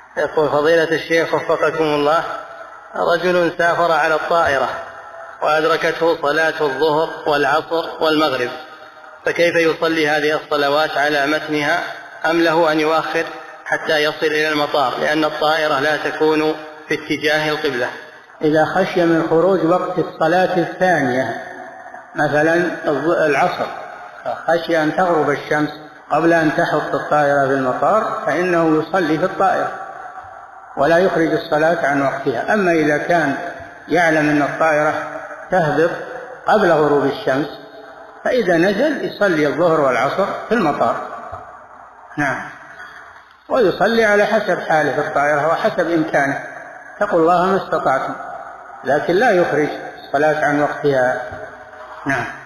يقول فضيلة الشيخ وفقكم الله، رجل سافر على الطائرة وأدركته صلاة الظهر والعصر والمغرب، فكيف يصلي هذه الصلوات على متنها، أم له أن يؤخر حتى يصل إلى المطار لأن الطائرة لا تكون في اتجاه القبلة؟ إذا خشي من خروج وقت الصلاة الثانية مثلا العصر، خشي أن تغرب الشمس قبل أن تحط الطائرة في المطار، فإنه يصلي في الطائرة ولا يخرج الصلاة عن وقتها. أما إذا كان يعلم أن الطائرة تهبط قبل غروب الشمس، فإذا نزل يصلي الظهر والعصر في المطار. نعم. ويصلي على حسب حاله في الطائرة وحسب إمكانه، اتقوا الله ما استطعتم، لكن لا يخرج الصلاة عن وقتها. نعم.